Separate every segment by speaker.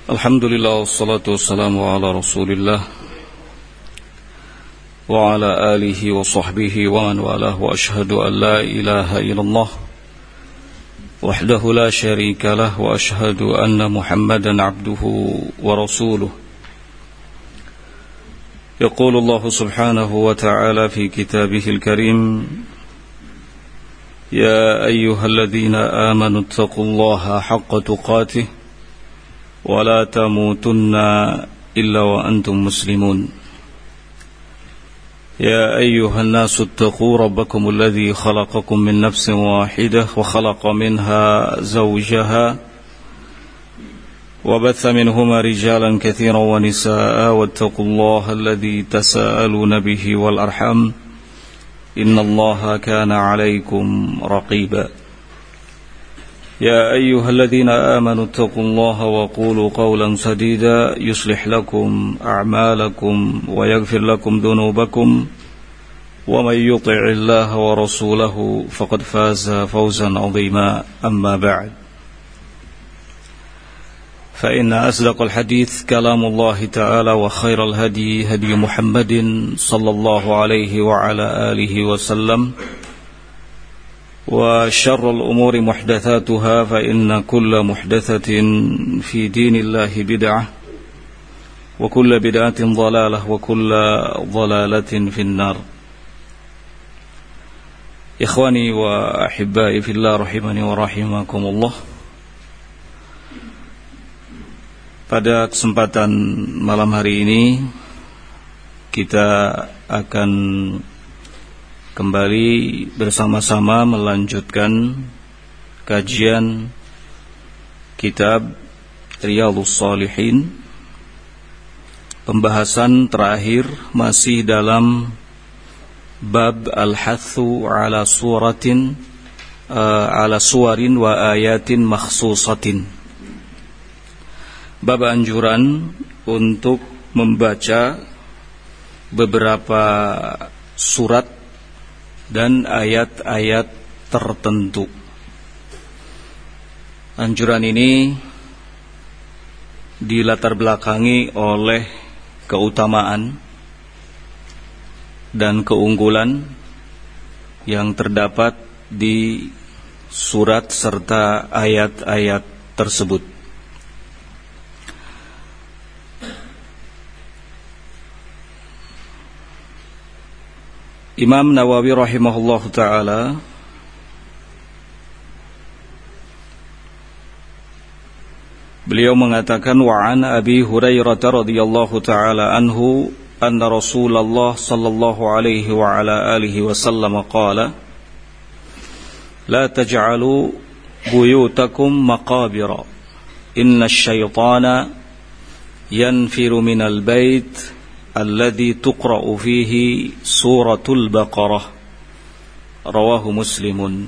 Speaker 1: Alhamdulillah wassalatu wassalamu ala rasulillah wa ala alihi wa sahbihi wa man walah wa ashhadu an la ilaha illallah wahdahu la syarika lah wa ashhadu anna muhammadan abduhu wa rasuluh. Yaqulu Allah subhanahu wa ta'ala fi kitabihil karim, ya ayyuhalladzina amanu ittaqullaha haqqa tuqatih ولا تموتن إلا وأنتم مسلمون. يا أيها الناس اتقوا ربكم الذي خلقكم من نفس واحدة وخلق منها زوجها وبث منهما رجالا كثيرا ونساء واتقوا الله الذي تساءلون به والأرحام إن الله كان عليكم رقيبا. يا أيها الذين آمنوا اتقوا الله وقولوا قولا سديدا يصلح لكم أعمالكم ويغفر لكم ذنوبكم ومن يطع الله ورسوله فقد فاز فوزا عظيما. أما بعد، فإن أصدق الحديث كلام الله تعالى وخير الهدي هدي محمد صلى الله عليه وعلى آله وسلم وشر الأمور محدثاتها فإن كل محدثة في دين الله بدعة وكل بدعة ضلالة وكل ضلالة في النار. إخواني وأحبائي في الله رحمني ورحمكم الله. Pada kesempatan malam hari ini kita akan kembali bersama-sama melanjutkan kajian kitab Riyadhus Shalihin. Pembahasan terakhir masih dalam bab al-hathu ala suwarin wa ayatin makhsusatin. Bab anjuran untuk membaca beberapa surat dan ayat-ayat tertentu. Anjuran ini dilatar belakangi oleh keutamaan dan keunggulan yang terdapat di surat serta ayat-ayat tersebut. Imam Nawawi rahimahullahu ta'ala beliau mengatakan, wa an Abi Hurairah radhiyallahu ta'ala anhu anna Rasulullah sallallahu alaihi wa ala alihi wasallam qala la taj'alu buyutakum maqabira inna asy-syaitana yanfiru minal bait alladhi tuqra'u fihi suratul Baqarah. Rawahu Muslimun.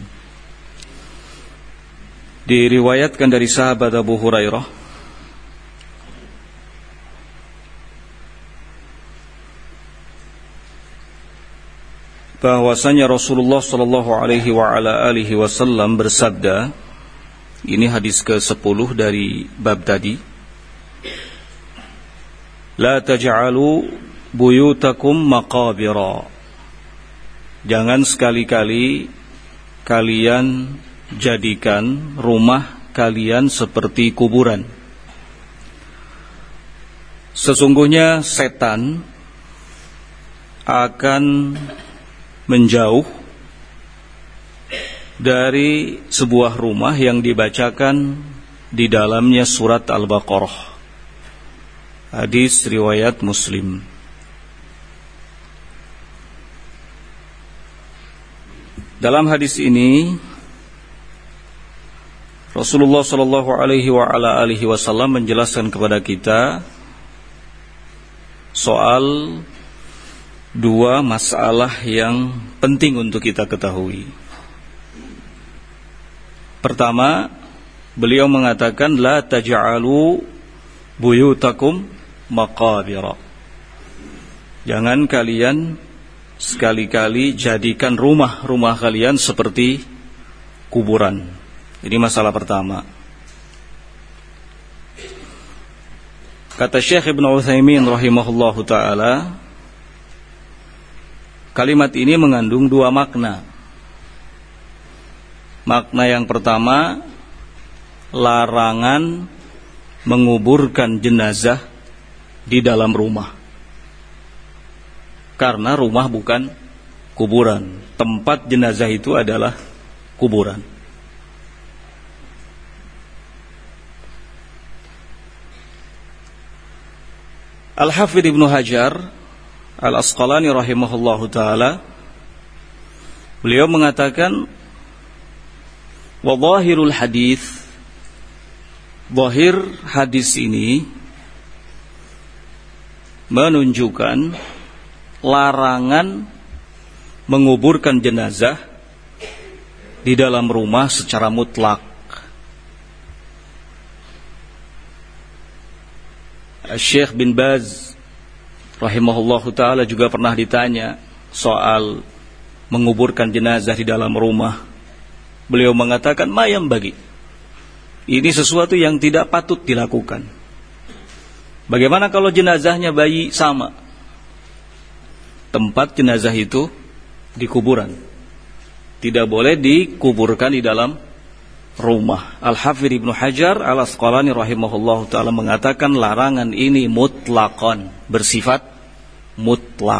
Speaker 1: Diriwayatkan dari sahabat Abu Hurairah bahwasanya Rasulullah sallallahu alaihi wa ala alihi wasallam bersabda, ini hadis ke-10 dari bab tadi, la taj'alu buyutakum maqabira. Jangan sekali-kali kalian jadikan rumah kalian seperti kuburan. Sesungguhnya setan akan menjauh dari sebuah rumah yang dibacakan di dalamnya surat Al-Baqarah. Hadis riwayat Muslim. Dalam hadis ini Rasulullah sallallahu alaihi wa ala alihi wasallam menjelaskan kepada kita soal dua masalah yang penting untuk kita ketahui. Pertama, beliau mengatakan la taj'alu buyutakum maqabira. Jangan kalian sekali-kali jadikan rumah-rumah kalian seperti kuburan. Ini masalah pertama. Kata Syekh Ibnu Utsaimin rahimahullahu taala, kalimat ini mengandung dua makna. Makna yang pertama, larangan menguburkan jenazah di dalam rumah. Karena rumah bukan kuburan, tempat jenazah itu adalah kuburan. Al-Hafidz Ibnu Hajar Al-Asqalani rahimahullahu ta'ala, beliau mengatakan, wa zahirul hadis, zahir hadis ini menunjukkan larangan menguburkan jenazah di dalam rumah secara mutlak. Syekh bin Baz rahimahullahu ta'ala juga pernah ditanya soal menguburkan jenazah di dalam rumah. Beliau mengatakan, mayam bagi, ini sesuatu yang tidak patut dilakukan. Bagaimana kalau jenazahnya bayi? Sama, tempat jenazah itu di kuburan, tidak boleh dikuburkan di dalam rumah. Al-Hafidz Ibnu Hajar Al-Asqalani rahimahullahu ta'ala mengatakan larangan ini mutlaqan, bersifat mutlak.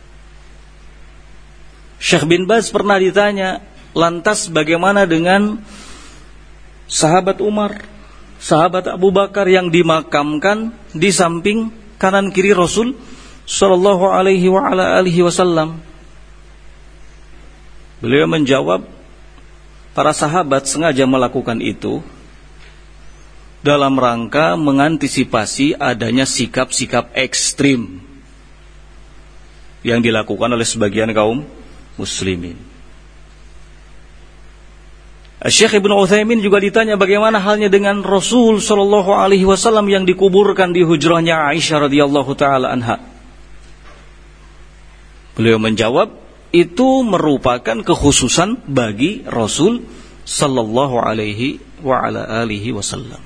Speaker 1: Syekh bin Baz pernah ditanya, lantas bagaimana dengan sahabat Umar, sahabat Abu Bakar yang dimakamkan di samping kanan kiri Rasul sallallahu alaihi wa ala alihi wasallam? Beliau menjawab, para sahabat sengaja melakukan itu dalam rangka mengantisipasi adanya sikap-sikap ekstrim yang dilakukan oleh sebagian kaum muslimin. Syekh Ibnu Utsaimin juga ditanya bagaimana halnya dengan Rasul sallallahu alaihi wasallam yang dikuburkan di hujrahnya Aisyah radhiyallahu taala anha. Beliau menjawab, itu merupakan kekhususan bagi Rasul sallallahu alaihi wa ala alihi wasallam.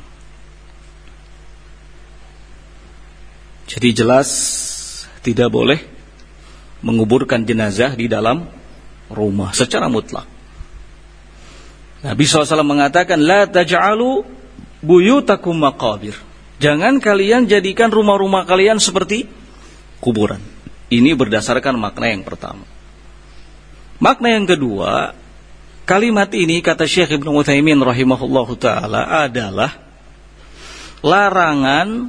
Speaker 1: Jadi jelas tidak boleh menguburkan jenazah di dalam rumah secara mutlak. Nabi SAW mengatakan, la taj'alu buyutakum maqabir, jangan kalian jadikan rumah-rumah kalian seperti kuburan. Ini berdasarkan makna yang pertama. Makna yang kedua, kalimat ini kata Syekh Ibnu Utsaimin rahimahullahu ta'ala adalah larangan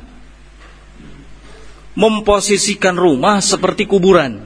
Speaker 1: memposisikan rumah seperti kuburan.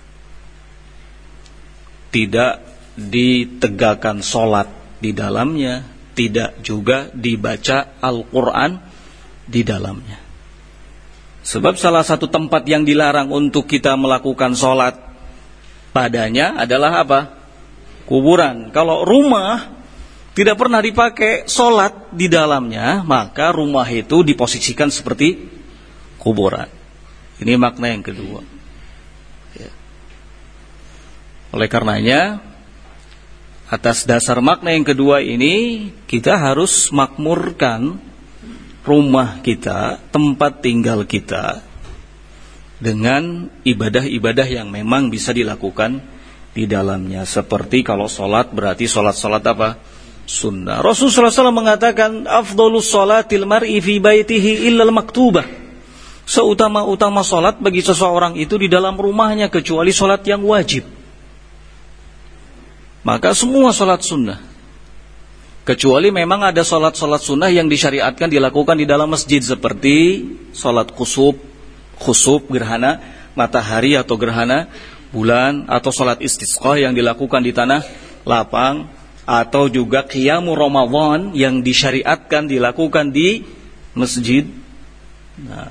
Speaker 1: Tidak ditegakkan sholat di dalamnya, tidak juga dibaca Al-Quran di dalamnya. Sebab salah satu tempat yang dilarang untuk kita melakukan sholat padanya adalah apa? Kuburan. Kalau rumah tidak pernah dipakai sholat di dalamnya, maka rumah itu diposisikan seperti kuburan. Ini makna yang kedua. Ya. Oleh karenanya, atas dasar makna yang kedua ini, kita harus makmurkan rumah kita, tempat tinggal kita, dengan ibadah-ibadah yang memang bisa dilakukan di dalamnya. Seperti kalau sholat, berarti sholat-sholat apa? Sunnah. Rasulullah SAW mengatakan, afdhalus sholatil mar'i fi baitihi illal maktubah. Seutama-utama sholat bagi seseorang itu di dalam rumahnya, kecuali sholat yang wajib. Maka semua sholat sunnah, kecuali memang ada sholat-sholat sunnah yang disyariatkan dilakukan di dalam masjid, seperti sholat khusuf gerhana matahari atau gerhana bulan, atau salat istisqa yang dilakukan di tanah lapang, atau juga qiyamul Ramadan yang disyariatkan dilakukan di masjid. Nah,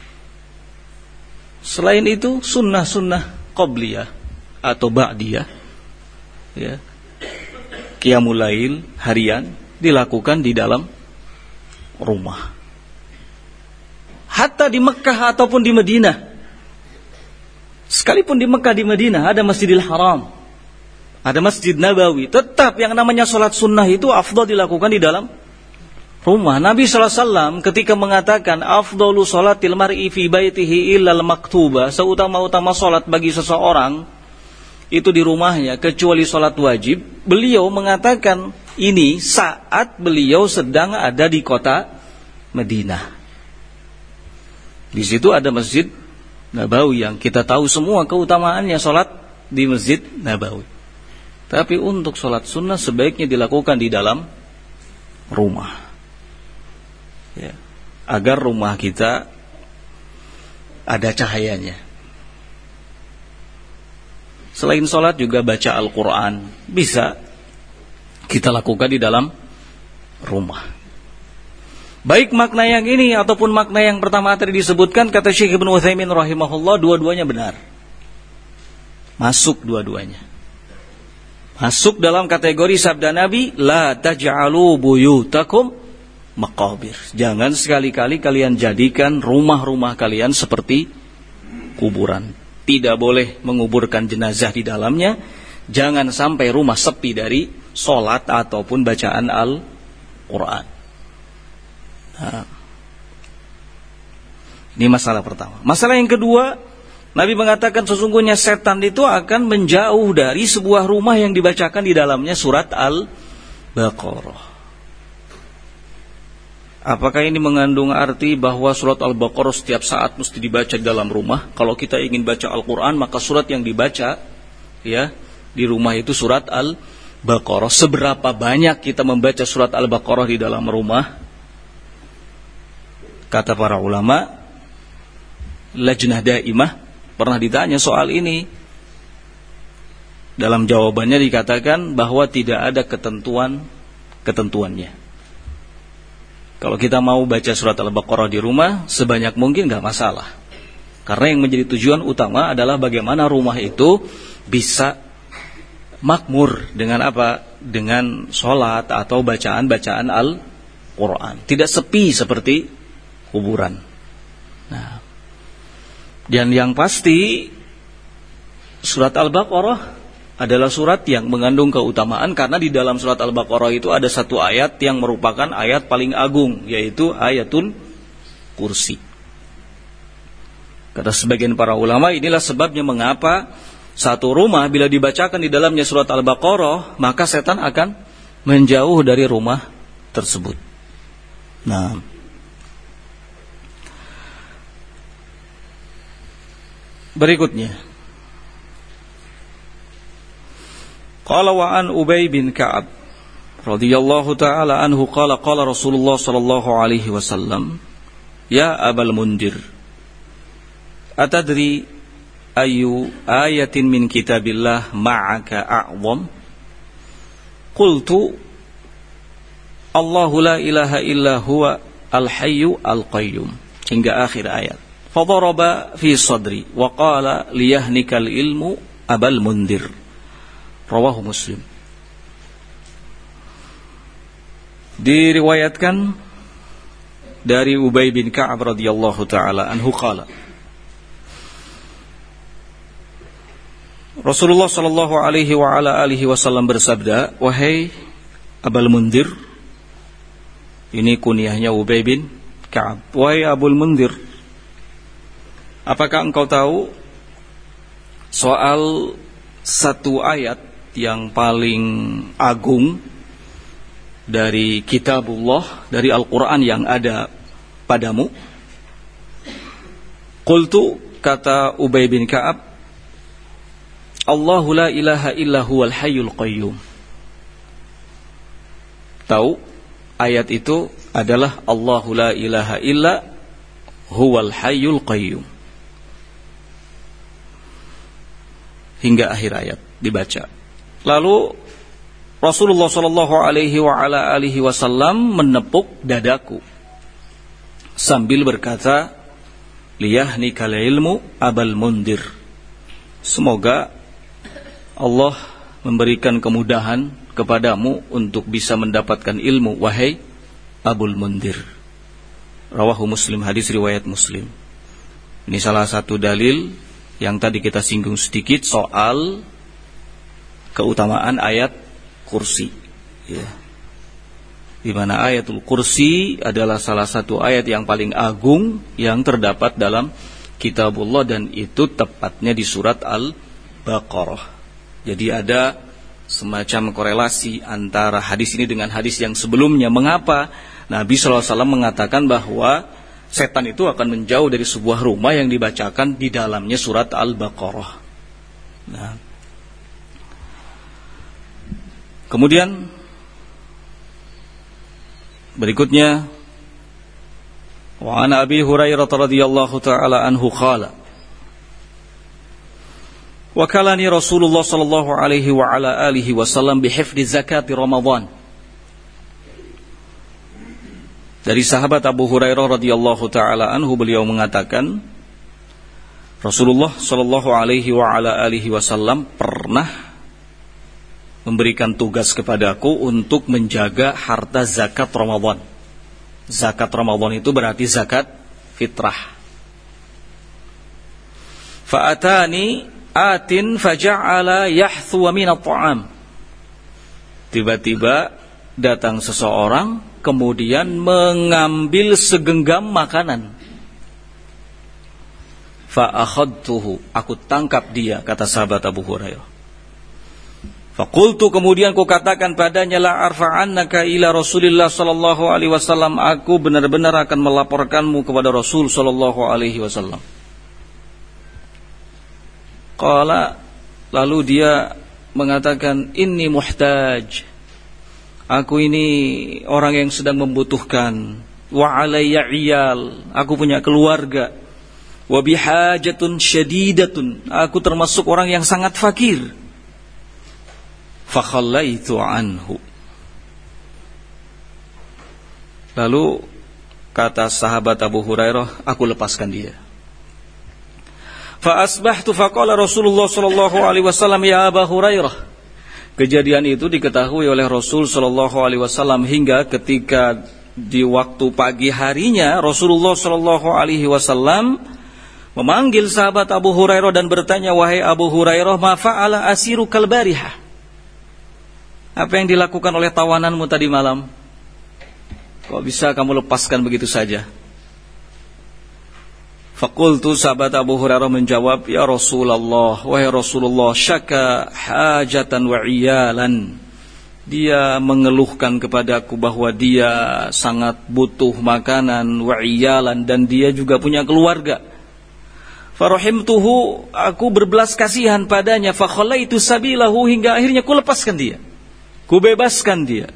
Speaker 1: selain itu sunnah-sunnah qabliyah atau ba'diyah, ya, qiyamul lail harian dilakukan di dalam rumah. Hatta di Mekah ataupun di Madinah, sekalipun di Mekah, di Madinah ada Masjidil Haram, ada Masjid Nabawi, tetap yang namanya sholat sunnah itu afdal dilakukan di dalam rumah. Nabi sallallahu alaihi wasallam ketika mengatakan afdalu sholatil mar'i fi baitihi illal maktuba, seutama-utama salat bagi seseorang itu di rumahnya kecuali salat wajib, beliau mengatakan ini saat beliau sedang ada di kota Madinah. Di situ ada Masjid Nabawi yang kita tahu semua keutamaannya salat di Masjid Nabawi. Tapi untuk salat sunnah sebaiknya dilakukan di dalam rumah. Ya, agar rumah kita ada cahayanya. Selain sholat juga baca Al-Quran bisa kita lakukan di dalam rumah. Baik makna yang ini ataupun makna yang pertama tadi disebutkan, kata Syekh Ibnu Utsaimin rahimahullah, dua-duanya benar. Masuk dua-duanya. Masuk dalam kategori sabda Nabi, la taj'alu buyutakum maqabir. Jangan sekali-kali kalian jadikan rumah-rumah kalian seperti kuburan. Tidak boleh menguburkan jenazah di dalamnya. Jangan sampai rumah sepi dari sholat ataupun bacaan Al-Quran. Nah, ini masalah pertama. Masalah yang kedua, Nabi mengatakan sesungguhnya setan itu akan menjauh dari sebuah rumah yang dibacakan di dalamnya surat Al-Baqarah. Apakah ini mengandung arti bahwa surat Al-Baqarah setiap saat mesti dibaca di dalam rumah? Kalau kita ingin baca Al-Quran, maka surat yang dibaca ya di rumah itu surat Al-Baqarah. Seberapa banyak kita membaca surat Al-Baqarah di dalam rumah? Kata para ulama, Lajnah Daimah pernah ditanya soal ini. Dalam jawabannya dikatakan bahwa tidak ada ketentuannya. Kalau kita mau baca surat Al-Baqarah di rumah, sebanyak mungkin gak masalah. Karena yang menjadi tujuan utama adalah bagaimana rumah itu bisa makmur dengan apa? Dengan sholat atau bacaan-bacaan Al-Quran. Tidak sepi seperti kuburan. Nah, dan yang pasti surat Al-Baqarah adalah surat yang mengandung keutamaan, karena di dalam surat Al-Baqarah itu ada satu ayat yang merupakan ayat paling agung, yaitu ayatul kursi. Kata sebagian para ulama, inilah sebabnya mengapa satu rumah bila dibacakan di dalamnya surat Al-Baqarah, maka setan akan menjauh dari rumah tersebut. Nah, berikutnya, qala wa an Ubay bin Ka'ab radhiyallahu ta'ala anhu qala qala Rasulullah sallallahu alaihi wasallam, ya Abal Mundir, atadri ayu ayatin min kitabillah ma'aka a'zam? Qultu Allahu la ilaha illa huwa al-hayyu al-qayyum, hingga akhir ayat. Fadaraba fi sadri wa qala liyahnikal ilmu Abal Mundir. Rawahu Muslim. Diriwayatkan dari Ubay bin Ka'ab radhiyallahu taala anhu qala, Rasulullah sallallahu alaihi wa ala alihi wasallam bersabda, wahai Abal Mundir, ini kunyahnya Ubay bin Ka'ab, wahai Abul Mundir, apakah engkau tahu soal satu ayat yang paling agung dari kitabullah, dari Al-Quran yang ada padamu? Qultu, kata Ubay bin Ka'ab, Allahu la ilaha illa huwal hayyul qayyum. Tahu ayat itu adalah Allahu la ilaha illa huwal hayyul qayyum, hingga akhir ayat dibaca. Lalu Rasulullah sallallahu alaihi wa ala alihi wasallam menepuk dadaku sambil berkata, liyahnikal ilmu Abal Mundir. Semoga Allah memberikan kemudahan kepadamu untuk bisa mendapatkan ilmu, wahai Abul Mundir. Rawahu Muslim, hadis riwayat Muslim. Ini salah satu dalil yang tadi kita singgung sedikit soal keutamaan ayat kursi, ya. di mana ayatul kursi adalah salah satu ayat yang paling agung yang terdapat dalam kitabullah, dan itu tepatnya di surat Al-Baqarah. Jadi ada semacam korelasi antara hadis ini dengan hadis yang sebelumnya. Mengapa Nabi SAW mengatakan bahwa setan itu akan menjauh dari sebuah rumah yang dibacakan di dalamnya surat Al-Baqarah. Nah, kemudian berikutnya, wa an Abi Hurairah radhiyallahu taala anhu qala, wakalani Rasulullah sallallahu alaihi wa ala alihi wasallam bihifdzi zakati Ramadan. Dari sahabat Abu Hurairah radhiyallahu taala anhu, beliau mengatakan Rasulullah sallallahu alaihi wa ala alihi wasallam pernah memberikan tugas kepadaku untuk menjaga harta zakat Ramadan. Zakat Ramadan itu berarti zakat fitrah. Fa'atani atin faja'ala yahthu min at-ta'am. Tiba-tiba datang seseorang kemudian mengambil segenggam makanan. Fa akhadtuhu, aku tangkap dia, kata sahabat Abu Hurairah. Faqultu, kemudian ku katakan padanya, la arfa'annaka ila Rasulillah sallallahu alaihi wasallam, aku benar-benar akan melaporkanmu kepada Rasul sallallahu alaihi wasallam. Qala, lalu dia mengatakan, inni muhtaj, aku ini orang yang sedang membutuhkan, wa alayya iyal, aku punya keluarga, wa bihajatun syadidatun, aku termasuk orang yang sangat fakir. Fakhallaitu anhu. Lalu kata sahabat Abu Hurairah, aku lepaskan dia. Fa asbahtu faqala Rasulullah sallallahu alaihi wasallam, ya Abu Hurairah. Kejadian itu diketahui oleh Rasul sallallahu alaihi wasallam hingga ketika di waktu pagi harinya Rasulullah sallallahu alaihi wasallam memanggil sahabat Abu Hurairah dan bertanya, wahai Abu Hurairah, ma fa'ala asiru kal barihah? Apa yang dilakukan oleh tawananmu tadi malam? Kok bisa kamu lepaskan begitu saja? Faqultu, sahabat Abu Hurairah menjawab, ya Rasulullah, wahai Rasulullah, syaka hajatan wa iyalan. Dia mengeluhkan kepadaku bahwa dia sangat butuh makanan, wa iyalan, dan dia juga punya keluarga. Farahimtuhu, aku berbelas kasihan padanya, fakhallaitu sabilahu, hingga akhirnya ku lepaskan dia, ku bebaskan dia.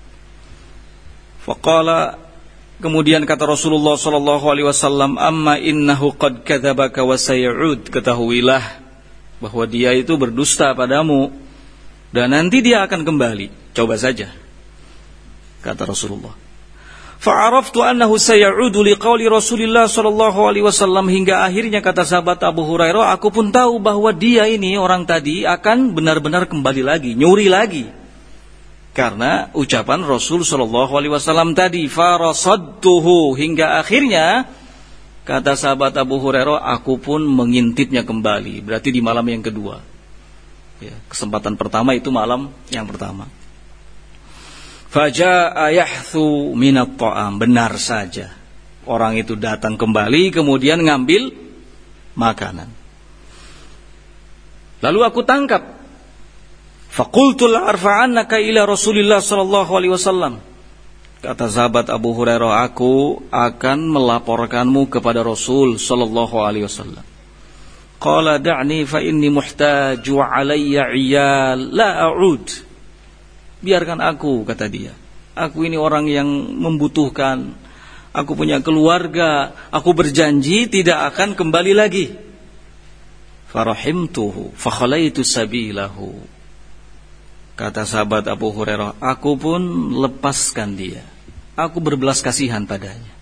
Speaker 1: Faqala, kemudian kata Rasulullah sallallahu alaihi wasallam, amma innahu qad kadzabaka wa sayud, ketahuilah bahwa dia itu berdusta padamu dan nanti dia akan kembali. Coba saja, kata Rasulullah. Fa'araftu annahu sayaudu liqauli Rasulillah sallallahu alaihi wasallam, hingga akhirnya kata sahabat Abu Hurairah, aku pun tahu bahwa dia ini orang tadi akan benar-benar kembali lagi, nyuri lagi. Karena ucapan Rasul sallallahu alaihi wasallam tadi, farasadtuhu, hingga akhirnya kata sahabat Abu Hurairah, aku pun mengintipnya kembali. Berarti di malam yang kedua. Ya, kesempatan pertama itu malam yang pertama. Faja'a yahthu minat ta'am, benar saja. Orang itu datang kembali kemudian ngambil makanan. Lalu aku tangkap. Faqultu la arfa'annaka ila Rasulillah sallallahu alaihi wasallam. Kata sahabat Abu Hurairah, aku akan melaporkanmu kepada Rasul sallallahu alaihi wasallam. Qala da'ni fa inni muhtaju alayya iyal la a'ud. Biarkan aku, kata dia. Aku ini orang yang membutuhkan. Aku punya keluarga. Aku berjanji tidak akan kembali lagi. Farahimtuhu fakhalaitu sabilahu. Kata sahabat Abu Hurairah, aku pun lepaskan dia. Aku berbelas kasihan padanya.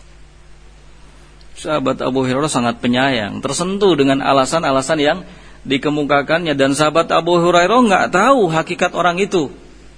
Speaker 1: Sahabat Abu Hurairah sangat penyayang, tersentuh dengan alasan-alasan yang dikemukakannya, dan sahabat Abu Hurairah nggak tahu hakikat orang itu.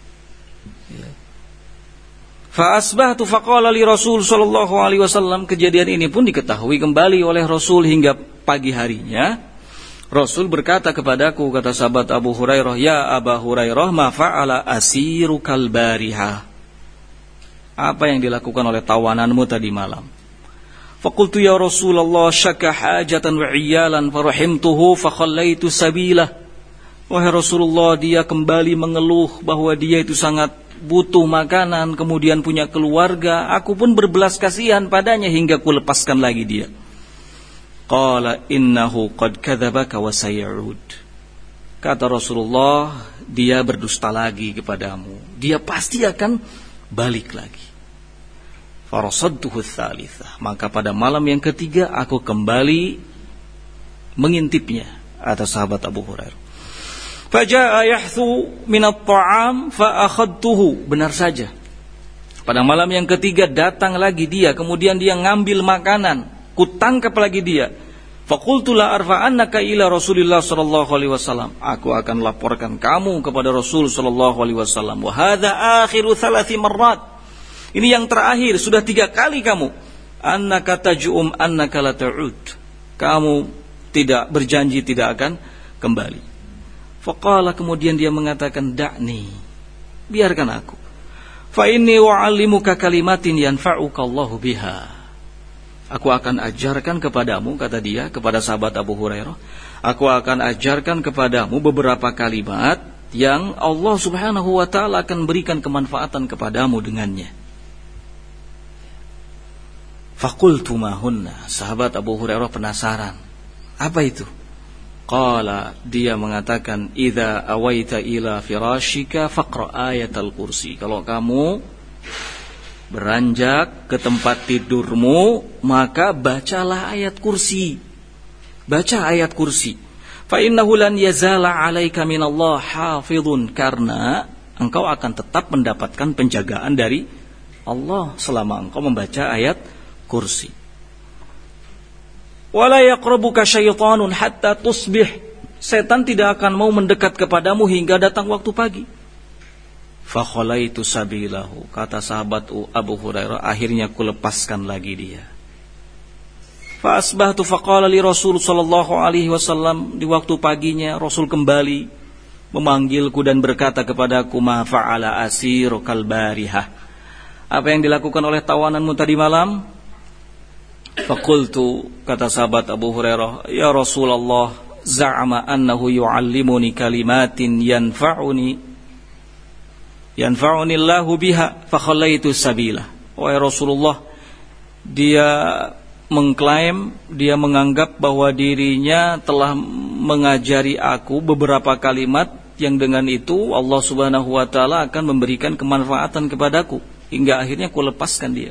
Speaker 1: Fa asbahtu faqala li Rasul sallallahu alaihi wasallam. Kejadian ini pun diketahui kembali oleh Rasul hingga pagi harinya. Rasul berkata kepadaku, kata sahabat Abu Hurairah, ya Aba Hurairah, ma fa'ala asiru kal bariha. apa yang dilakukan oleh tawananmu tadi malam. Faqultu ya Rasulullah syakka hajatan wa iyalan farahimtuhu fakhallaitu sabilah. Wahai Rasulullah, dia kembali mengeluh bahwa dia itu sangat butuh makanan, kemudian punya keluarga. Aku pun berbelas kasihan padanya hingga ku lepaskan lagi dia. Qala innahu qad kadzabaka wa sayauud. Kata Rasulullah, dia berdusta lagi kepadamu. Dia pasti akan balik lagi. Farasadtuhu tsalitsah. Maka pada malam yang ketiga aku kembali mengintipnya atas sahabat Abu Hurairah. Faja'a yahthu minat ta'am fa akhadtuhu. Benar saja. Pada malam yang ketiga datang lagi dia, kemudian dia ngambil makanan, kutangkap lagi dia. Faqultu la arfa'annaka ila Rasulillah sallallahu alaihi wasallam. Aku akan laporkan kamu kepada Rasul sallallahu alaihi wasallam. Wa hadza akhiru 3 marrat. Ini yang terakhir, sudah 3 kali kamu. Annaka taj'um annaka la ta'ud. Kamu tidak berjanji tidak akan kembali. Faqala, kemudian dia mengatakan, da'ni, biarkan aku. Fa inni wa'allimuka kalimatin yanfa'uka Allahu biha. Aku akan ajarkan kepadamu, kata dia kepada sahabat Abu Hurairah, aku akan ajarkan kepadamu beberapa kalimat yang Allah Subhanahu wa taala akan berikan kemanfaatan kepadamu dengannya. Faqultu ma hunna. Sahabat Abu Hurairah penasaran. Apa itu? Qala, dia mengatakan, idza awaita ila firashika faqra ayatal kursi. Kalau kamu beranjak ke tempat tidurmu, maka bacalah ayat kursi. Baca ayat kursi. Fa innahu lan yazala 'alaika minallah hafizun, karena engkau akan tetap mendapatkan penjagaan dari Allah selama engkau membaca ayat kursi. Wala yaqrabuka syaitanun hatta tusbih. Setan tidak akan mau mendekat kepadamu hingga datang waktu pagi. Fa khalaitu sabilahu. Kata sahabat Abu Hurairah, akhirnya ku lepaskan lagi dia. Fa asbahtu faqala li Rasul sallallahu alaihi wasallam. Di waktu paginya Rasul kembali memanggilku dan berkata kepadaku, ma fa'ala asiru kal barihah. Apa yang dilakukan oleh tawananmu tadi malam? Faqultu, kata sahabat Abu Hurairah, ya Rasulullah, za'ama annahu yu'allimuni kalimatin yanfa'uni Allahu biha fa khallaitu sabila. Wahai Rasulullah, dia mengklaim, dia menganggap bahwa dirinya telah mengajari aku beberapa kalimat yang dengan itu Allah Subhanahu wa taala akan memberikan kemanfaatan kepadaku, hingga akhirnya ku lepaskan dia.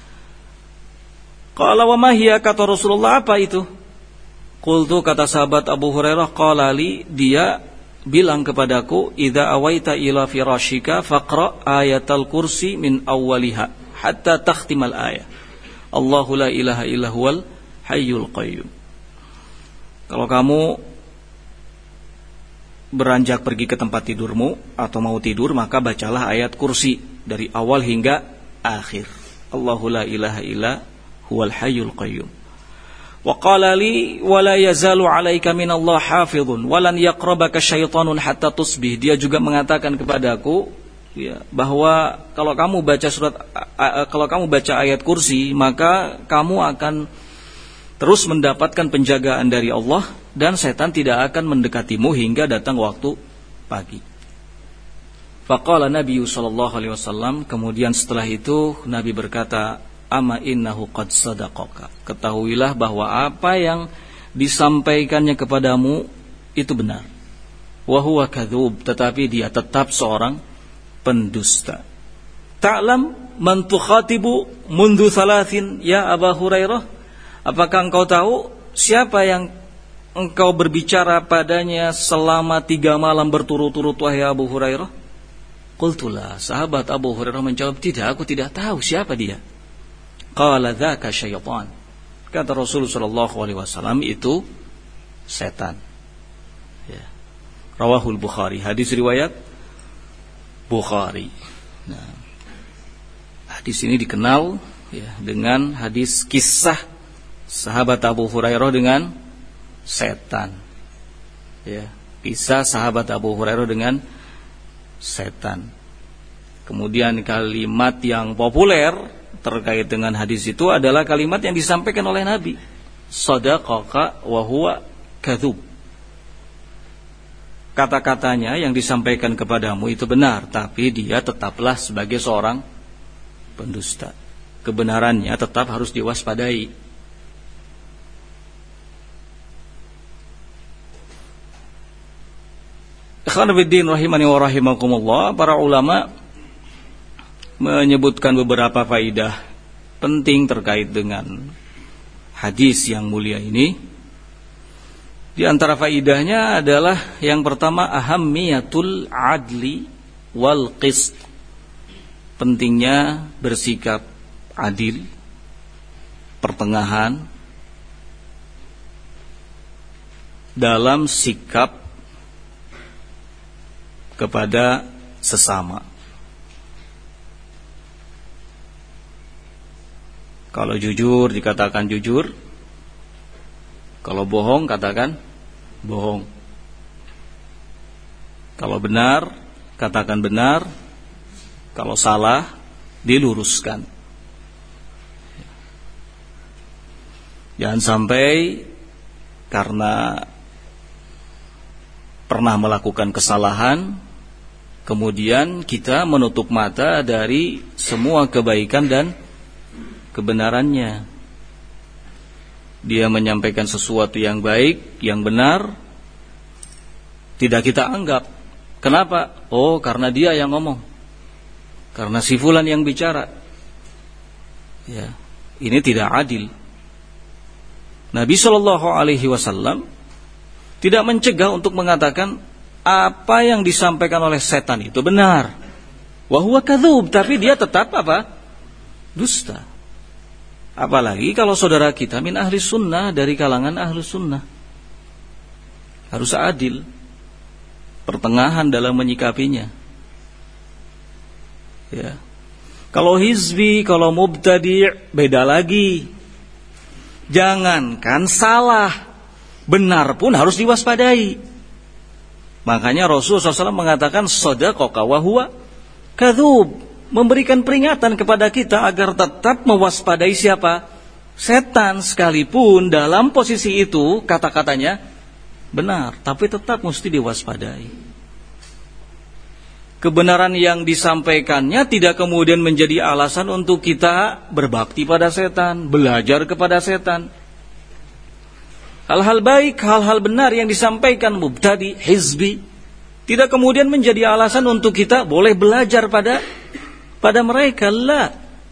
Speaker 1: Qala wa ma hiya, kata Rasulullah, apa itu? Qultu, kata sahabat Abu Hurairah, qala li, dia bilang kepadaku, idza awaita ila firashika faqra ayatal kursi min awwaliha hatta takhtimal ayah. Allahu la ilaha illa huwal hayyul qayyum. Kalau kamu beranjak pergi ke tempat tidurmu atau mau tidur, maka bacalah ayat kursi dari awal hingga akhir. Allahu la ilaha illa huwal hayyul qayyum. Wa qala li wa la yazalu 'alaika minallah hafizun wa lan yaqrabaka syaitanun hatta tusbih. Dia juga mengatakan kepadaku, ya, bahwa kalau kamu baca ayat kursi, maka kamu akan terus mendapatkan penjagaan dari Allah dan setan tidak akan mendekatimu hingga datang waktu pagi. Faqala Nabi sallallahu alaihi wasallam, kemudian setelah itu Nabi berkata, ama innahu qad sadaqaka. Ketahuilah bahwa apa yang disampaikannya kepadamu itu benar. Wa huwa kadzub, tetapi dia tetap seorang pendusta. Ta'lam man tukhatibu mundu thalathin ya Abu Hurairah? Apakah engkau tahu siapa yang engkau berbicara padanya selama 3 malam berturut-turut, wahai Abu Hurairah? Qultulah, sahabat Abu Hurairah menjawab, tidak, aku tidak tahu siapa dia. Qala dzaka syaitan. Kata Rasulullah sallallahu alaihi wasallam, itu setan. Ya. Rawahul Bukhari, hadis riwayat Bukhari. Nah, hadis ini dikenal, ya, dengan hadis kisah sahabat Abu Hurairah dengan setan. Ya, kisah sahabat Abu Hurairah dengan setan. Kemudian kalimat yang populer terkait dengan hadis itu adalah kalimat yang disampaikan oleh Nabi, sadaqaka wa huwa kadzub. Kata-katanya yang disampaikan kepadamu itu benar, tapi dia tetaplah sebagai seorang pendusta. Kebenarannya tetap harus diwaspadai. Ikhwan fillah rahimani wa rahimakumullah, para ulama menyebutkan beberapa faidah penting terkait dengan hadis yang mulia ini. Di antara faidahnya adalah yang pertama, ahammiyatul adli wal qist. Pentingnya bersikap adil, pertengahan dalam sikap kepada sesama. Kalau jujur dikatakan jujur, kalau bohong katakan bohong. Kalau benar katakan benar, kalau salah diluruskan. Jangan sampai karena pernah melakukan kesalahan kemudian kita menutup mata dari semua kebaikan dan kebenarannya. Dia menyampaikan sesuatu yang baik, yang benar, tidak kita anggap. Kenapa? Oh, karena dia yang ngomong, karena si fulan yang bicara. Ya, ini tidak adil. Nabi SAW tidak mencegah untuk mengatakan apa yang disampaikan oleh setan itu benar, wa huwa kadzub, tapi dia tetap apa? Dusta. Apalagi kalau saudara kita min ahli sunnah, dari kalangan ahli sunnah. Harus adil, pertengahan dalam menyikapinya. Ya. Kalau hizbi, kalau mubtadi' beda lagi. Jangankan salah, benar pun harus diwaspadai. Makanya Rasulullah SAW mengatakan sadaqaka wa huwa kadzub, memberikan peringatan kepada kita agar tetap mewaspadai siapa? Setan, sekalipun dalam posisi itu kata-katanya benar, tapi tetap mesti diwaspadai. Kebenaran yang disampaikannya tidak kemudian menjadi alasan untuk kita berbakti pada setan, belajar kepada setan. Hal-hal baik, hal-hal benar yang disampaikan mubtadi, hizbi, tidak kemudian menjadi alasan untuk kita boleh belajar pada mereka. Lah,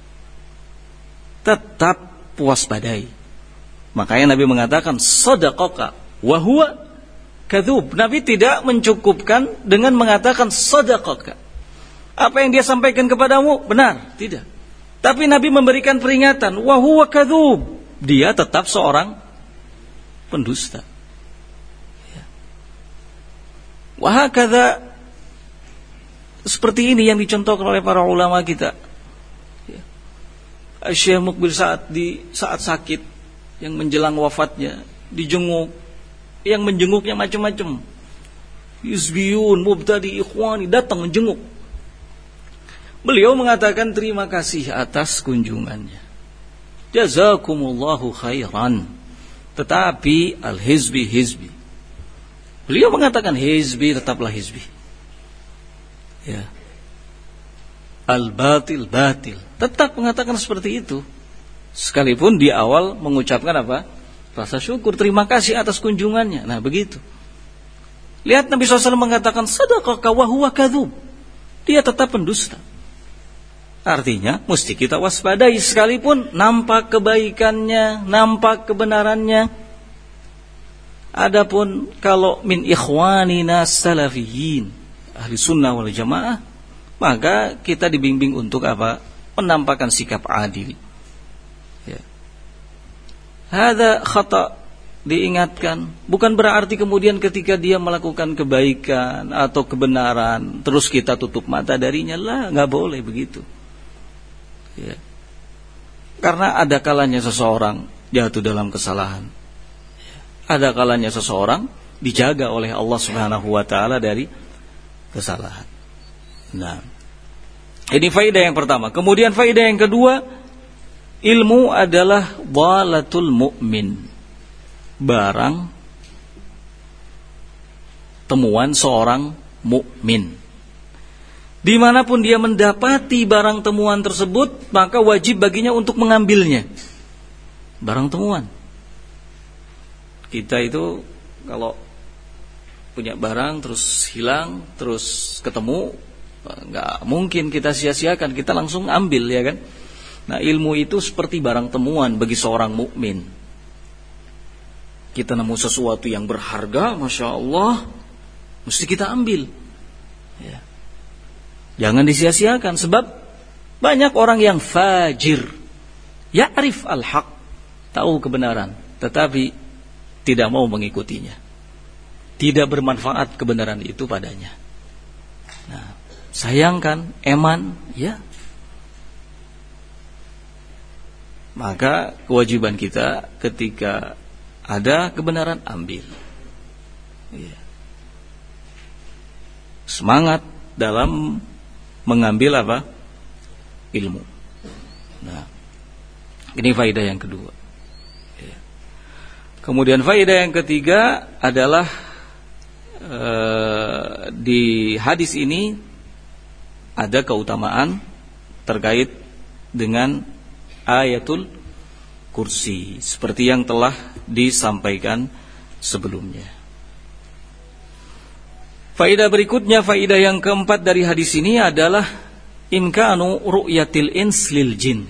Speaker 1: tetap waspadai. Makanya Nabi mengatakan sadaqaka wa huwa kadzub. Nabi tidak mencukupkan dengan mengatakan sadaqaka, apa yang dia sampaikan kepadamu benar, tidak. Tapi Nabi memberikan peringatan, wa huwa kadzub, dia tetap seorang pendusta. Wa hakadha, seperti ini yang dicontohkan oleh para ulama kita. Syekh Mukbil saat sakit, yang menjelang wafatnya, dijenguk, yang menjenguknya macam-macam. Hizbiyun, mubtadi, ikhwani datang menjenguk. Beliau mengatakan terima kasih atas kunjungannya, jazakumullahu khairan. Tetapi al-hizbi hizbi. Beliau mengatakan hizbi tetaplah hizbi. Ya. Al-batil batil, tetap mengatakan seperti itu. Sekalipun di awal mengucapkan apa? Rasa syukur, terima kasih atas kunjungannya. Nah, begitu. Lihat Nabi SAW mengatakan sadaqaka wa huwa kadzub, dia tetap pendusta. Artinya mesti kita waspadai, sekalipun nampak kebaikannya, nampak kebenarannya. Adapun kalau min ikhwanina salafiyin, ahli sunnah wal jamaah, maka kita dibimbing untuk apa? Menampakkan sikap adil. Ya. Hada khata, diingatkan. Bukan berarti kemudian ketika dia melakukan kebaikan atau kebenaran terus kita tutup mata darinya. Lah, nggak boleh begitu. Ya. Karena ada kalanya seseorang jatuh dalam kesalahan. Ada kalanya seseorang dijaga oleh Allah Subhanahu wa taala dari kesalahan. Nah, Ini faedah yang pertama. Kemudian faedah yang kedua, ilmu adalah dhalatul mu'min, barang temuan seorang mukmin. Dimanapun dia mendapati barang temuan tersebut, maka wajib baginya untuk mengambilnya. Barang temuan. Kita itu kalau punya barang terus hilang, terus ketemu, nggak mungkin kita sia-siakan, kita langsung ambil, ya kan? Nah, ilmu itu seperti barang temuan bagi seorang mukmin. Kita nemu sesuatu yang berharga, masya Allah, mesti kita ambil. Ya. Jangan disia-siakan, sebab banyak orang yang fajir, ya'rif al-haq, tahu kebenaran, tetapi tidak mau mengikutinya. Tidak bermanfaat kebenaran itu padanya. Nah, sayangkan, eman, ya. Maka kewajiban kita ketika ada kebenaran, ambil. Ya. Semangat dalam mengambil apa? Ilmu. Nah, ini faedah yang kedua. Ya. Kemudian faedah yang ketiga adalah di hadis ini ada keutamaan terkait dengan ayatul kursi, seperti yang telah disampaikan sebelumnya. Faedah berikutnya, faedah yang keempat dari hadis ini adalah imkanu ru'yatil ins lil jin.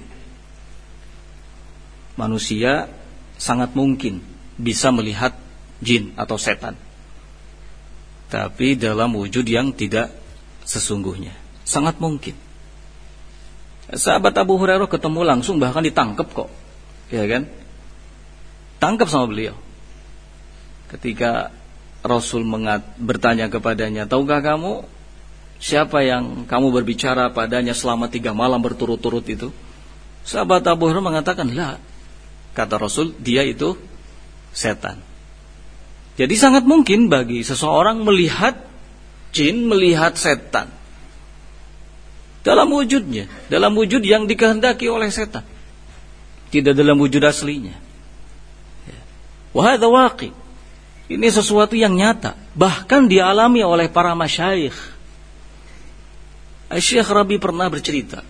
Speaker 1: Manusia sangat mungkin bisa melihat jin atau setan, tapi dalam wujud yang tidak sesungguhnya. Sangat mungkin. Sahabat Abu Hurairah ketemu langsung, bahkan ditangkap kok, ya kan? Tangkap sama beliau. Ketika Rasul bertanya kepadanya, tahukah kamu siapa yang kamu berbicara padanya selama 3 malam berturut-turut itu? Sahabat Abu Hurairah mengatakan, la. Kata Rasul, dia itu setan. Jadi sangat mungkin bagi seseorang melihat jin, melihat setan dalam wujudnya, dalam wujud yang dikehendaki oleh setan, tidak dalam wujud aslinya. Wa hadza waqi'. Ini sesuatu yang nyata, bahkan dialami oleh para masyayikh. Syekh Rabi pernah bercerita.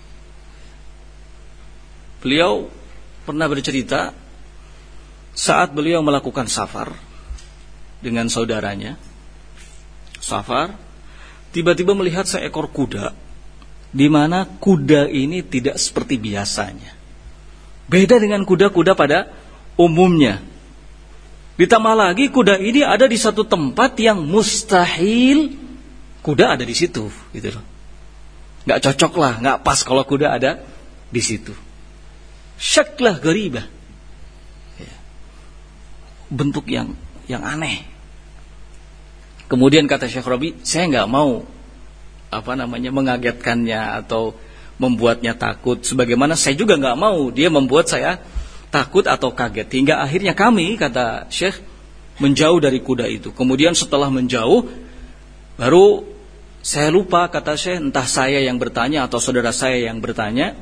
Speaker 1: Beliau pernah bercerita saat beliau melakukan safar dengan saudaranya. Safar, tiba-tiba melihat seekor kuda, di mana kuda ini tidak seperti biasanya. Beda dengan kuda-kuda pada umumnya. Ditambah lagi kuda ini ada di satu tempat yang mustahil kuda ada di situ, gitu loh. Nggak cocok lah, nggak pas kalau kuda ada di situ. Syaklah gharibah, ya. Bentuk yang aneh. Kemudian kata Syekh Rabi, saya nggak mau mengagetkannya atau membuatnya takut. Sebagaimana saya juga nggak mau dia membuat saya takut atau kaget. Hingga akhirnya kami, kata Syekh, menjauh dari kuda itu. Kemudian setelah menjauh, baru saya lupa, kata Syekh, entah saya yang bertanya atau saudara saya yang bertanya,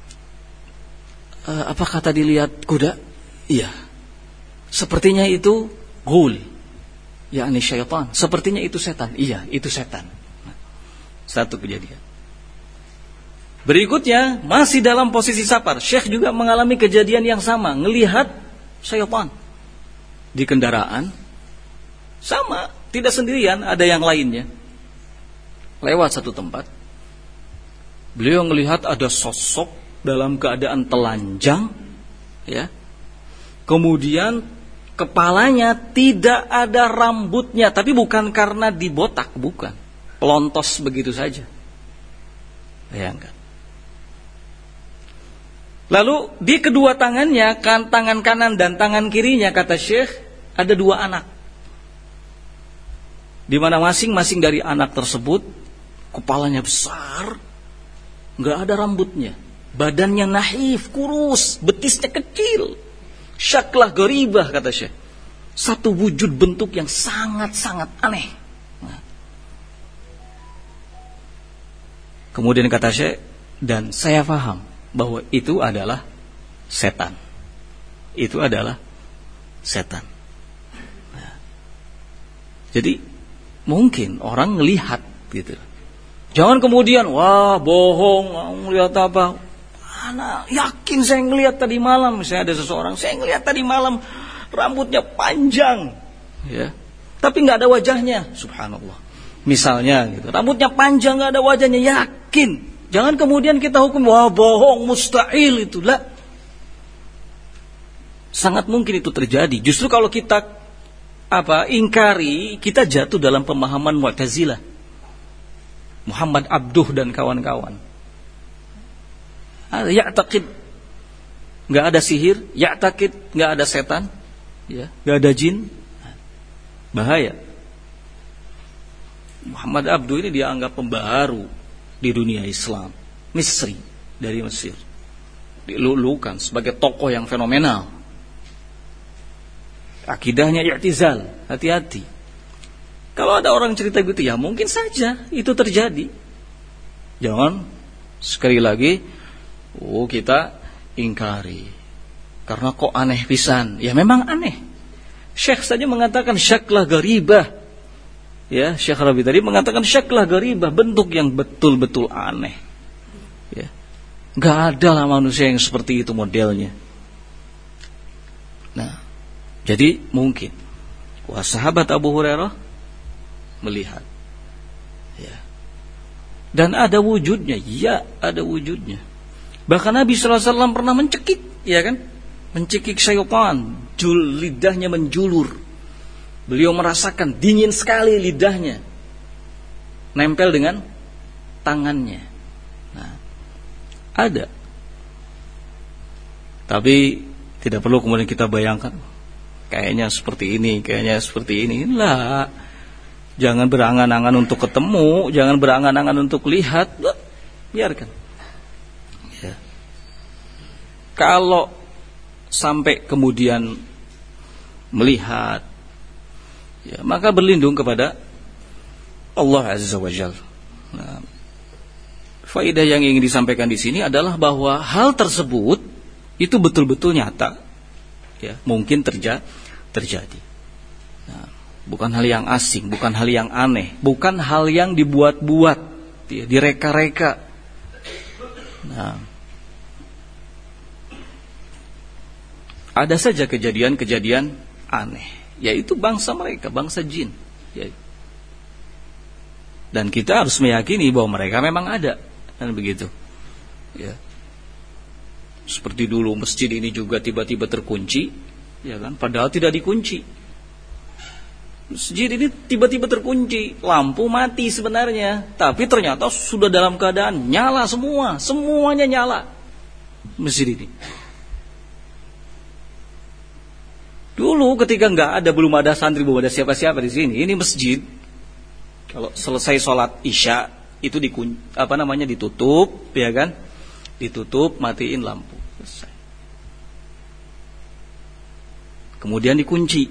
Speaker 1: apa kata dilihat kuda? Iya, sepertinya itu ghul, yakni syaitan. Sepertinya itu setan. Iya, itu setan. Satu kejadian. Berikutnya, masih dalam posisi safar, Syekh juga mengalami kejadian yang sama, ngelihat syaitan di kendaraan. Sama, tidak sendirian, ada yang lainnya. Lewat satu tempat, beliau melihat ada sosok dalam keadaan telanjang, ya. Kemudian kepalanya tidak ada rambutnya, tapi bukan karena dibotak, bukan. Pelontos begitu saja. Bayangkan. Lalu di kedua tangannya, tangan kanan dan tangan kirinya, kata Syekh, ada 2 anak. Di mana masing-masing dari anak tersebut kepalanya besar, nggak ada rambutnya, badannya nahif, kurus, betisnya kecil. Syaklah gharibah, kata Syekh. Satu wujud bentuk yang sangat-sangat aneh.
Speaker 2: Kemudian kata Syekh, dan saya paham bahwa itu adalah setan. Itu adalah setan. Nah, jadi mungkin orang ngelihat gitu. Jangan kemudian, wah bohong, ngelihat apa? Anak yakin saya ngelihat tadi malam. Misalnya ada seseorang, saya ngelihat tadi malam rambutnya panjang, ya, tapi nggak ada wajahnya. Subhanallah. Misalnya, gitu, rambutnya panjang nggak ada wajahnya, yakin. Jangan kemudian kita hukum, wah bohong, mustahil itulah. Sangat mungkin itu terjadi. Justru kalau kita ingkari, kita jatuh dalam pemahaman Mu'tazilah, Muhammad Abduh dan kawan-kawan. Ya'taqid nggak ada sihir, ya'taqid nggak ada setan, ya, nggak ada jin, bahaya. Muhammad Abduh ini dianggap pembaharu di dunia Islam, Misri, dari Mesir, dilulukan sebagai tokoh yang fenomenal. Akidahnya i'tizal, hati-hati. Kalau ada orang cerita gitu, ya mungkin saja itu terjadi. Jangan sekali lagi, kita ingkari. Karena kok aneh pisan. Ya memang aneh. Syekh saja mengatakan syaklah garibah. Ya, Syekh Rabi tadi mengatakan syaklah garibah, bentuk yang betul-betul aneh. Ya. Gak ada lah manusia yang seperti itu modelnya. Nah, jadi mungkin sahabat Abu Hurairah melihat, ya. Dan ada wujudnya, ya ada wujudnya. Bahkan Nabi SAW pernah mencekik, ya kan? Mencekik syaitan, lidahnya menjulur. Beliau merasakan dingin sekali lidahnya, nempel dengan tangannya. Nah, ada. Tapi tidak perlu kemudian kita bayangkan, kayaknya seperti ini, kayaknya seperti ini. Lah, jangan berangan-angan untuk ketemu, jangan berangan-angan untuk lihat. Biarkan. Ya. Kalau sampai kemudian melihat, ya, maka berlindung kepada Allah Azza wa Jalla. Nah, faedah yang ingin disampaikan di sini adalah bahwa hal tersebut itu betul-betul nyata, ya, mungkin terjadi. Nah, bukan hal yang asing, bukan hal yang aneh, bukan hal yang dibuat-buat, ya, direka-reka. Nah, ada saja kejadian-kejadian aneh, yaitu bangsa mereka, bangsa jin, ya. Dan kita harus meyakini bahwa mereka memang ada, dan begitu, ya. Seperti dulu masjid ini juga tiba-tiba terkunci, ya kan? Padahal tidak dikunci. Masjid ini tiba-tiba terkunci, lampu mati sebenarnya, tapi ternyata sudah dalam keadaan nyala semua, semuanya nyala masjid ini. Dulu ketika belum ada santri, belum ada siapa-siapa di sini, ini masjid, kalau selesai sholat isya itu ditutup, ya kan? Ditutup, matiin lampu, selesai. Kemudian dikunci.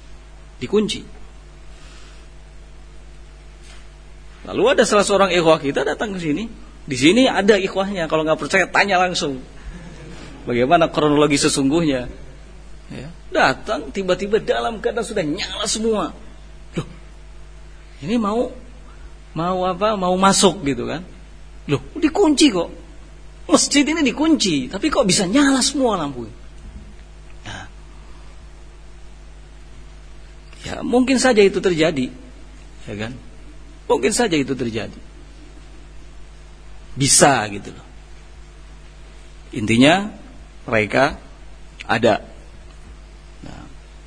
Speaker 2: Lalu ada salah seorang ikhwah kita datang ke sini. Di sini ada ikhwahnya. Kalau nggak percaya tanya langsung. Bagaimana kronologi sesungguhnya? Ya, datang tiba-tiba dalam keadaan sudah nyala semua. Loh, ini mau masuk gitu kan? Loh, dikunci kok. Masjid ini dikunci, tapi kok bisa nyala semua lampu? Nah, ya mungkin saja itu terjadi, ya kan? Mungkin saja itu terjadi. Bisa gitu loh. Intinya mereka ada. Nah,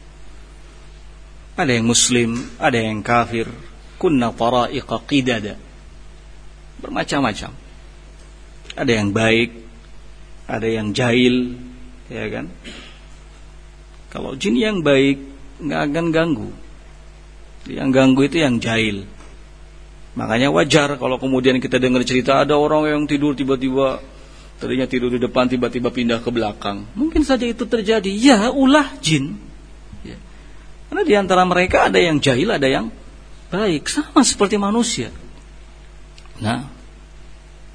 Speaker 2: ada yang muslim, ada yang kafir. Kunna tara'iqa qidada. Bermacam-macam. Ada yang baik, ada yang jahil, ya kan? Kalau jin yang baik nggak akan ganggu. Yang ganggu itu yang jahil. Makanya wajar kalau kemudian kita dengar cerita ada orang yang tidur tiba-tiba, tadinya tidur di depan tiba-tiba pindah ke belakang. Mungkin saja itu terjadi. Ya, ulah jin. Ya. Karena di antara mereka ada yang jahil, ada yang baik, sama seperti manusia. Nah,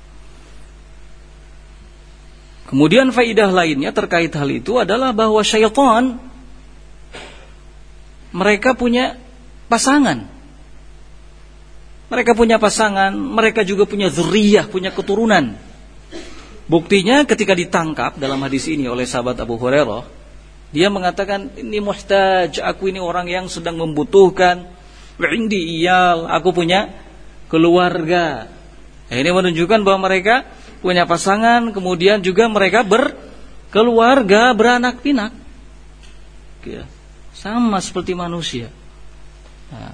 Speaker 2: Kemudian faidah lainnya terkait hal itu adalah bahwa syaitan mereka punya pasangan. Mereka punya pasangan, mereka juga punya dzurriyyah, punya keturunan. Buktinya ketika ditangkap dalam hadis ini oleh sahabat Abu Hurairah, dia mengatakan, ini muhtaj, aku ini orang yang sedang membutuhkan, wa'indi iyal, aku punya keluarga. Ini menunjukkan bahwa mereka punya pasangan, kemudian juga mereka berkeluarga, beranak pinak. Sama seperti manusia. Nah.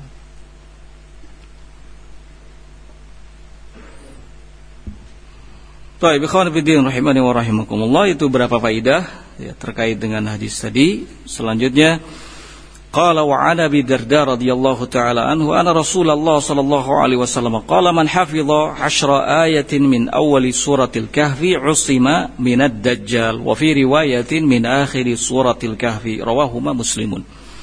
Speaker 2: Baik, ikhwan fillah rahimani wa rahimakumullah, itu berapa faidah ya, terkait dengan hadis tadi. Selanjutnya, qala wa ana bi Darda radhiyallahu taala anhu anna Rasulullah sallallahu alaihi wasallam qala man hafidha 10 ayatin min awwali suratil kahfi usima minad dajjal wa fi riwayatin min akhiri suratil kahfi rawahuma Muslimun.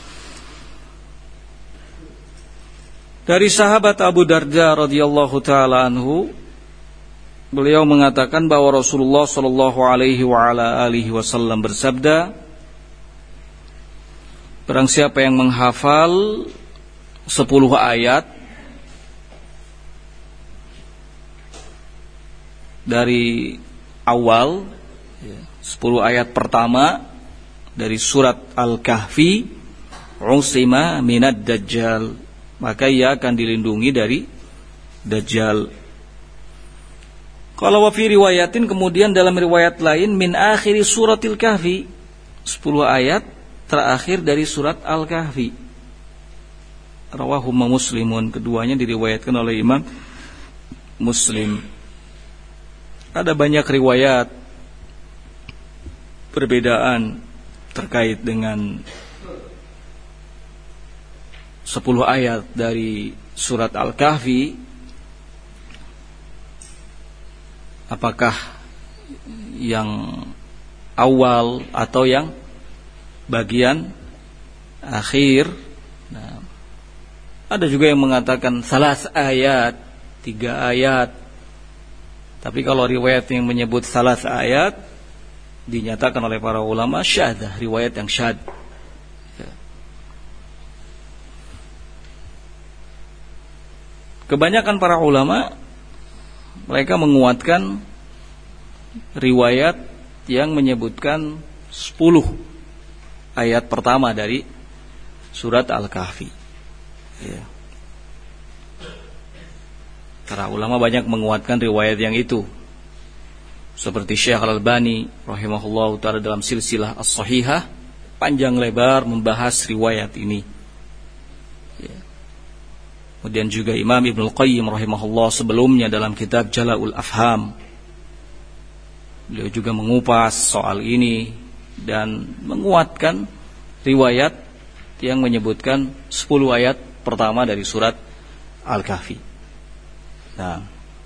Speaker 2: Dari sahabat Abu Darda radhiyallahu taala anhu, beliau mengatakan bahwa Rasulullah sallallahu alaihi wa ala alihi wasallam bersabda, barang siapa yang menghafal 10 ayat dari awal, 10 ayat pertama dari surat Al-Kahfi, usima minad dajjal, maka ia akan dilindungi dari Dajjal. Kalau wa fi riwayatin, kemudian dalam riwayat lain, min akhiri suratil kahfi, 10 ayat terakhir dari surat Al-Kahfi. Rawahuma Muslimun, keduanya diriwayatkan oleh Imam Muslim. Ada banyak riwayat perbedaan terkait dengan 10 ayat dari surat Al-Kahfi. Apakah yang awal atau yang bagian akhir? Nah, ada juga yang mengatakan 3 ayat, 3 ayat. Tapi kalau riwayat yang menyebut 3 ayat dinyatakan oleh para ulama syadzah, riwayat yang syadz. Kebanyakan para ulama mereka menguatkan riwayat yang menyebutkan 10 ayat pertama dari surat Al-Kahfi. Ya. Para ulama banyak menguatkan riwayat yang itu. Seperti Syekh Al-Albani rahimahullah ta'ala dalam silsilah as-sahihah, panjang lebar membahas riwayat ini. Kemudian juga Imam Ibnul Qayyim rahimahullah sebelumnya dalam kitab Jala'ul Afham, beliau juga mengupas soal ini dan menguatkan riwayat yang menyebutkan 10 ayat pertama dari surat Al-Kahfi. Nah,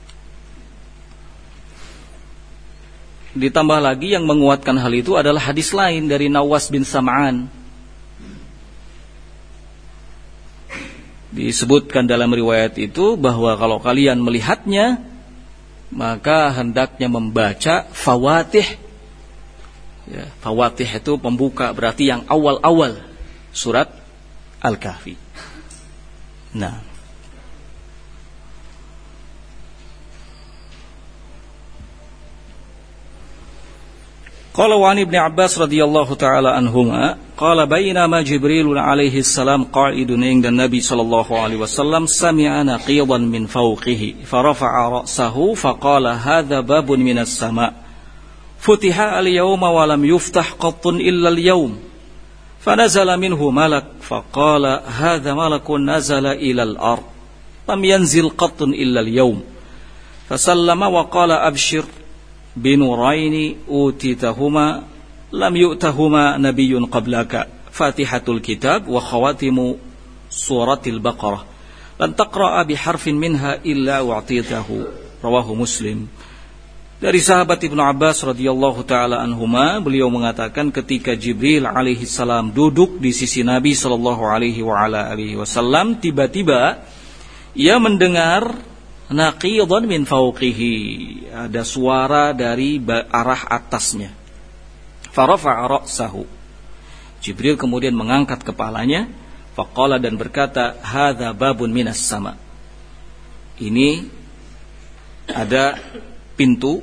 Speaker 2: ditambah lagi yang menguatkan hal itu adalah hadis lain dari Nawas bin Sam'an. Disebutkan dalam riwayat itu bahwa kalau kalian melihatnya, maka hendaknya membaca fawatih. Ya, fawatih itu pembuka, berarti yang awal-awal surat Al-Kahfi. Nah, qala wa an Ibnu Abbas radhiyallahu taala anhuma qala bainama Jibril alaihi salam qa'idun inda Nabi sallallahu alaihi wasallam sami'a naqidan min fawqihi farafa'a ra'sahu faqala hadha babun minas sama' futiha al-yawma wa lam yuftah qattun illa al-yawm fanazala minhu malak faqala hadha malakun nazala ila al-ard lam yanzil qattun illa al-yawm fasallama wa qala abshir binuraini utitahuma lam yu'tahuma nabiyyun qablaka fatihatul kitab wa khawatimu suratil baqarah lan taqra'a biharfin minha illa wa'titahu. Rawahu Muslim. Dari sahabat Ibnu Abbas radhiyallahu taala anhuma, beliau mengatakan ketika Jibril alaihi salam duduk di sisi Nabi sallallahu alaihi wa ala alihi wasallam, tiba-tiba ia mendengar naqidan min fawqihi, ada suara dari arah atasnya. Farafa'a ra'sahu, Jibril kemudian mengangkat kepalanya, faqala, dan berkata, hadza babun minas sama, ini ada pintu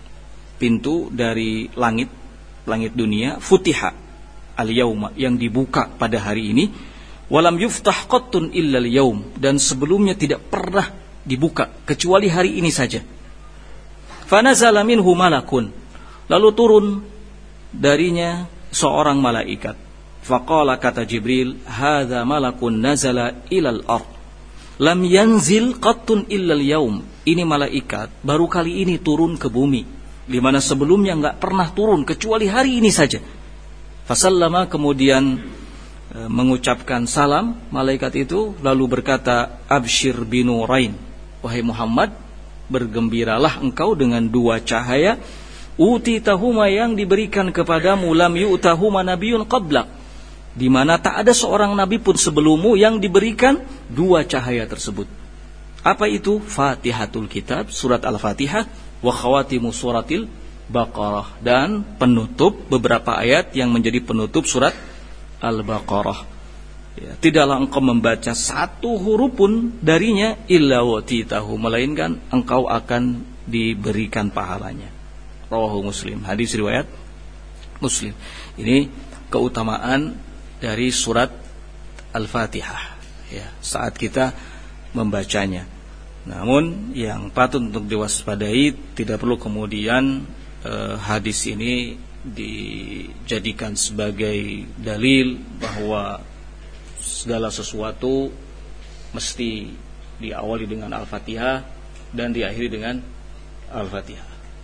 Speaker 2: dari langit dunia, futiha al-yauma, yang dibuka pada hari ini, walam yuftah qattun illa al-yaum, dan sebelumnya tidak pernah dibuka kecuali hari ini saja. Fanazala minhu malakun, lalu turun darinya seorang malaikat. Faqala, kata Jibril, hadza malakun nazala ilal ard, lam yanzil qattun illa al-yaum, ini malaikat baru kali ini turun ke bumi, di mana sebelumnya enggak pernah turun kecuali hari ini saja. Fasallama, kemudian mengucapkan salam malaikat itu, lalu berkata, absyir binurain, wahai Muhammad, bergembiralah engkau dengan dua cahaya, utitahuma, yang diberikan kepadamu, lam yu'tahuma nabiyyun qablak, di mana tak ada seorang nabi pun sebelummu yang diberikan dua cahaya tersebut. Apa itu? Fatihatul kitab, surat Al-Fatihah, wa khawatimu suratil Baqarah, dan penutup beberapa ayat yang menjadi penutup surat Al-Baqarah. Ya, tidaklah engkau membaca satu huruf pun darinya illa watitahu, melainkan engkau akan diberikan pahalanya. Rawahu Muslim, hadis riwayat Muslim. Ini keutamaan dari surat Al-Fatihah, ya, saat kita membacanya. Namun yang patut untuk diwaspadai, tidak perlu kemudian hadis ini dijadikan sebagai dalil bahwa segala sesuatu mesti diawali dengan Al-Fatihah dan diakhiri dengan Al-Fatihah.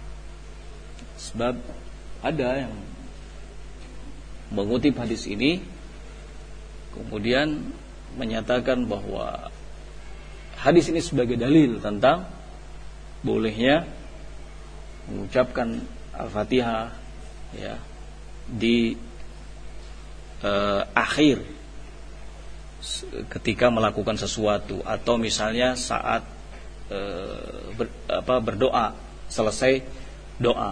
Speaker 2: Sebab ada yang mengutip hadis ini kemudian menyatakan bahwa hadis ini sebagai dalil tentang bolehnya mengucapkan Al-Fatihah, ya, di akhir ketika melakukan sesuatu, atau misalnya saat berdoa, selesai doa,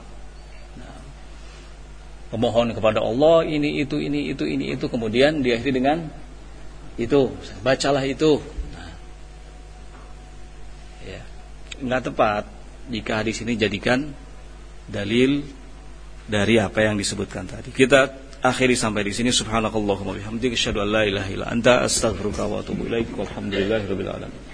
Speaker 2: memohon kepada Allah ini itu, kemudian diakhiri dengan itu, bacalah itu. Ya, enggak tepat jika hadis ini jadikan dalil dari apa yang disebutkan tadi. Kita akhiri sampai di sini. Subhanakallahumma wa bihamdika, asyhadu an la ilaha illa anta, astaghfiruka wa atubu ilaik. Walhamdulillahirabbil alamin.